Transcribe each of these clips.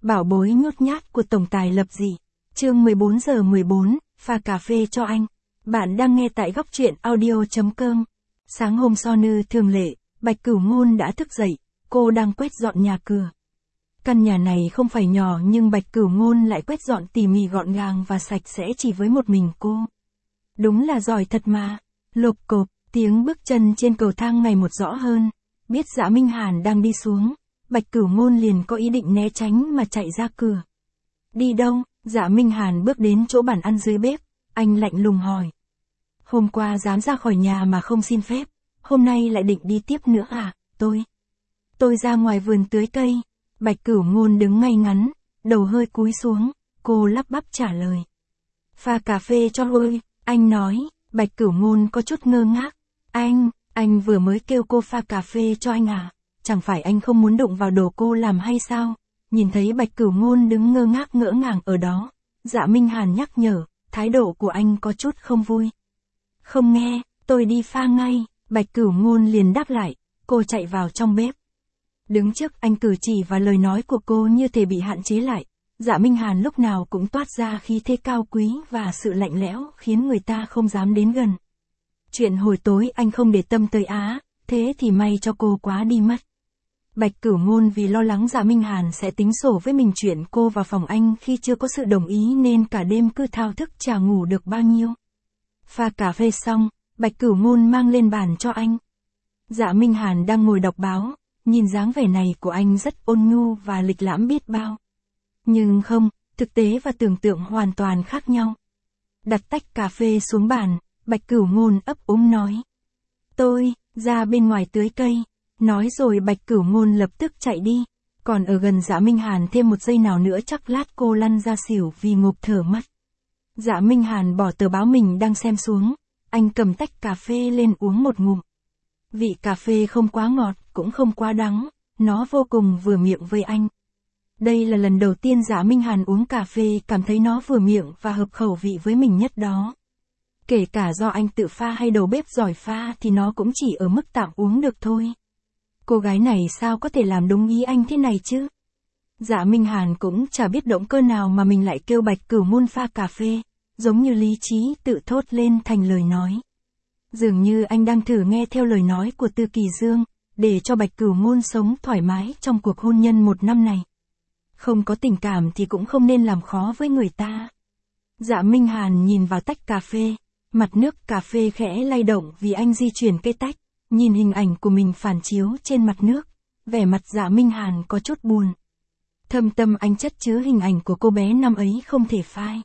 Bảo bối nhút nhát của tổng tài lập dị. Chương 14:14, pha cà phê cho anh. Bạn đang nghe tại góc truyện audio.com. Sáng hôm sau như thường lệ, Bạch Cửu Ngôn đã thức dậy, cô đang quét dọn nhà cửa. Căn nhà này không phải nhỏ nhưng Bạch Cửu Ngôn lại quét dọn tỉ mỉ gọn gàng và sạch sẽ chỉ với một mình cô. Đúng là giỏi thật mà. Lộp cộp, tiếng bước chân trên cầu thang ngày một rõ hơn. Biết Dạ Minh Hàn đang đi xuống, Bạch Cửu Ngôn liền có ý định né tránh mà chạy ra cửa. Đi đâu? Dạ Minh Hàn bước đến chỗ bàn ăn dưới bếp, anh lạnh lùng hỏi. Hôm qua dám ra khỏi nhà mà không xin phép, hôm nay lại định đi tiếp nữa à? Tôi ra ngoài vườn tưới cây. Bạch Cửu Ngôn đứng ngay ngắn, đầu hơi cúi xuống, cô lắp bắp trả lời. Pha cà phê cho tôi, anh nói. Bạch Cửu Ngôn có chút ngơ ngác. Anh vừa mới kêu cô pha cà phê cho anh à? Chẳng phải anh không muốn đụng vào đồ cô làm hay sao? Nhìn thấy Bạch Cửu Ngôn đứng ngơ ngác ngỡ ngàng ở đó, Dạ Minh Hàn nhắc nhở, thái độ của anh có chút không vui. Không nghe, tôi đi pha ngay. Bạch Cửu Ngôn liền đáp lại, cô chạy vào trong bếp. Đứng trước anh, cử chỉ và lời nói của cô như thể bị hạn chế lại. Dạ Minh Hàn lúc nào cũng toát ra khí thế cao quý và sự lạnh lẽo khiến người ta không dám đến gần. Chuyện hồi tối anh không để tâm tới á, thế thì may cho cô quá đi mất. Bạch Cửu Ngôn vì lo lắng Dạ Minh Hàn sẽ tính sổ với mình chuyện cô vào phòng anh khi chưa có sự đồng ý nên cả đêm cứ thao thức chả ngủ được bao nhiêu. Pha cà phê xong, Bạch Cửu Ngôn mang lên bàn cho anh. Dạ Minh Hàn đang ngồi đọc báo, nhìn dáng vẻ này của anh rất ôn nhu và lịch lãm biết bao. Nhưng không, thực tế và tưởng tượng hoàn toàn khác nhau. Đặt tách cà phê xuống bàn, Bạch Cửu Ngôn ấp úng nói. Tôi, ra bên ngoài tưới cây. Nói rồi Bạch Cửu Ngôn lập tức chạy đi. Còn ở gần Dạ Minh Hàn thêm một giây nào nữa chắc lát cô lăn ra xỉu vì ngộp thở mất. Dạ Minh Hàn bỏ tờ báo mình đang xem xuống. Anh cầm tách cà phê lên uống một ngụm. Vị cà phê không quá ngọt, cũng không quá đắng. Nó vô cùng vừa miệng với anh. Đây là lần đầu tiên Dạ Minh Hàn uống cà phê cảm thấy nó vừa miệng và hợp khẩu vị với mình nhất đó. Kể cả do anh tự pha hay đầu bếp giỏi pha thì nó cũng chỉ ở mức tạm uống được thôi. Cô gái này sao có thể làm đúng ý anh thế này chứ? Dạ Minh Hàn cũng chả biết động cơ nào mà mình lại kêu Bạch Cửu Ngôn pha cà phê, giống như lý trí tự thốt lên thành lời nói. Dường như anh đang thử nghe theo lời nói của Tư Kỳ Dương, để cho Bạch Cửu Ngôn sống thoải mái trong cuộc hôn nhân 1 năm này. Không có tình cảm thì cũng không nên làm khó với người ta. Dạ Minh Hàn nhìn vào tách cà phê, mặt nước cà phê khẽ lay động vì anh di chuyển cây tách, nhìn hình ảnh của mình phản chiếu trên mặt nước, vẻ mặt Dạ Minh Hàn có chút buồn. Thâm tâm anh chất chứa hình ảnh của cô bé năm ấy không thể phai.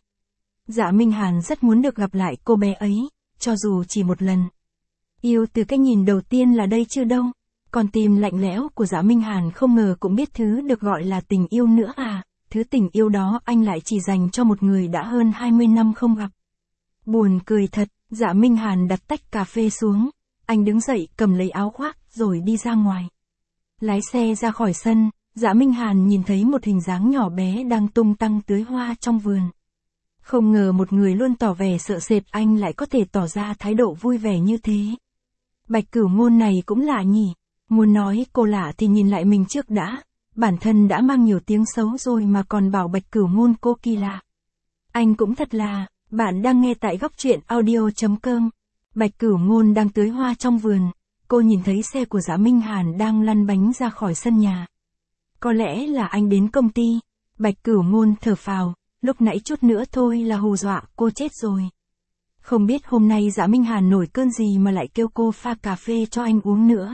Dạ Minh Hàn rất muốn được gặp lại cô bé ấy, cho dù chỉ một lần. Yêu từ cái nhìn đầu tiên là đây chứ đâu. Còn tim lạnh lẽo của Dạ Minh Hàn không ngờ cũng biết thứ được gọi là tình yêu nữa à. Thứ tình yêu đó anh lại chỉ dành cho một người đã hơn 20 năm không gặp. Buồn cười thật. Dạ Minh Hàn đặt tách cà phê xuống. Anh đứng dậy cầm lấy áo khoác rồi đi ra ngoài. Lái xe ra khỏi sân, Dạ Minh Hàn nhìn thấy một hình dáng nhỏ bé đang tung tăng tưới hoa trong vườn. Không ngờ một người luôn tỏ vẻ sợ sệt anh lại có thể tỏ ra thái độ vui vẻ như thế. Bạch Cửu Ngôn này cũng lạ nhỉ. Muốn nói cô lạ thì nhìn lại mình trước đã. Bản thân đã mang nhiều tiếng xấu rồi mà còn bảo Bạch Cửu Ngôn cô kỳ lạ. Anh cũng thật là. Bạn đang nghe tại góc truyện audio.com. Bạch Cửu Ngôn đang tưới hoa trong vườn. Cô nhìn thấy xe của Dạ Minh Hàn đang lăn bánh ra khỏi sân nhà. Có lẽ là anh đến công ty. Bạch Cửu Ngôn thở phào. Lúc nãy chút nữa thôi là hù dọa cô chết rồi. Không biết hôm nay Dạ Minh Hàn nổi cơn gì mà lại kêu cô pha cà phê cho anh uống nữa.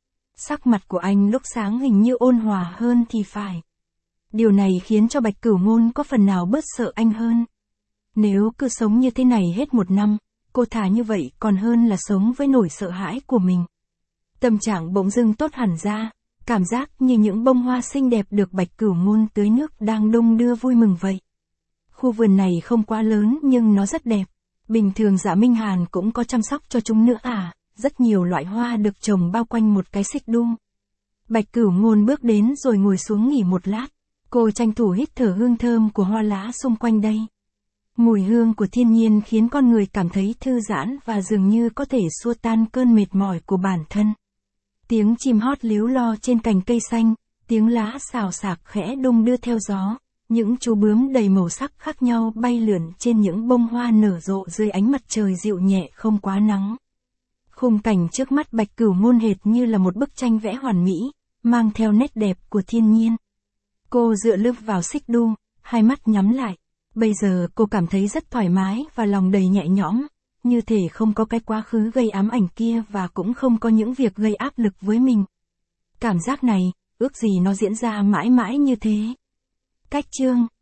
Sắc mặt của anh lúc sáng hình như ôn hòa hơn thì phải. Điều này khiến cho Bạch Cửu Ngôn có phần nào bớt sợ anh hơn. Nếu cứ sống như thế này hết 1 năm, cô thà như vậy còn hơn là sống với nỗi sợ hãi của mình. Tâm trạng bỗng dưng tốt hẳn ra, cảm giác như những bông hoa xinh đẹp được Bạch Cửu Ngôn tưới nước đang đung đưa vui mừng vậy. Khu vườn này không quá lớn nhưng nó rất đẹp. Bình thường Dạ Minh Hàn cũng có chăm sóc cho chúng nữa à, rất nhiều loại hoa được trồng bao quanh một cái xích đu. Bạch Cửu Ngôn bước đến rồi ngồi xuống nghỉ một lát. Cô tranh thủ hít thở hương thơm của hoa lá xung quanh đây. Mùi hương của thiên nhiên khiến con người cảm thấy thư giãn và dường như có thể xua tan cơn mệt mỏi của bản thân. Tiếng chim hót líu lo trên cành cây xanh, Tiếng lá xào xạc khẽ đung đưa theo gió, những chú bướm đầy màu sắc khác nhau bay lượn trên những bông hoa nở rộ dưới ánh mặt trời dịu nhẹ không quá nắng. Khung cảnh trước mắt Bạch Cửu Ngôn hệt như là một bức tranh vẽ hoàn mỹ, mang theo nét đẹp của thiên nhiên. Cô dựa lưng vào xích đu, hai mắt nhắm lại. Bây giờ cô cảm thấy rất thoải mái và lòng đầy nhẹ nhõm, như thể không có cái quá khứ gây ám ảnh kia và cũng không có những việc gây áp lực với mình. Cảm giác này, ước gì nó diễn ra mãi mãi như thế. Cách chương